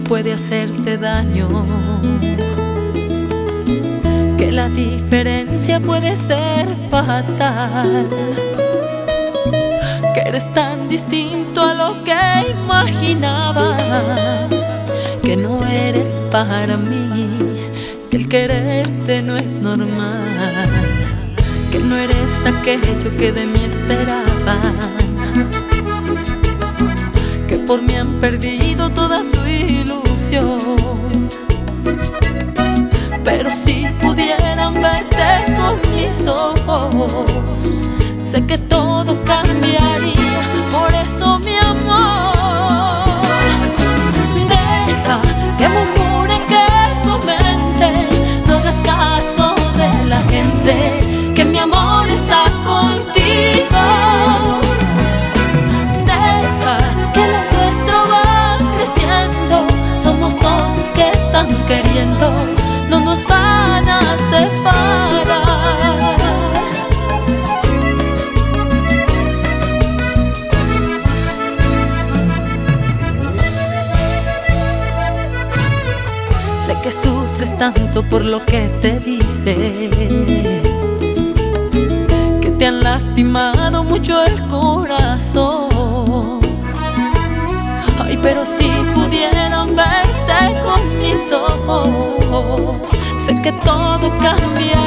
puede hacerte daño, que la diferencia puede ser fatal, que eres tan distinto a lo que imaginaba, que no eres para mí, que el quererte no es normal, que no eres aquello que de mí esperaban, que por mí han perdido toda su ilusión. Pero si pudieran verte con mis ojos, sé que todo cambiaría. Por eso, mi amor, deja que murmuren, que comenten, no hagas caso de la gente, que mi amor está contigo. Deja que lo nuestro va creciendo, somos dos que están queriendo, no nos van a separar. Sé que sufres tanto por lo que te dice, que te han lastimado mucho el corazón. Ay, pero si pudieran verte con mis ojos, sé que todo cambia.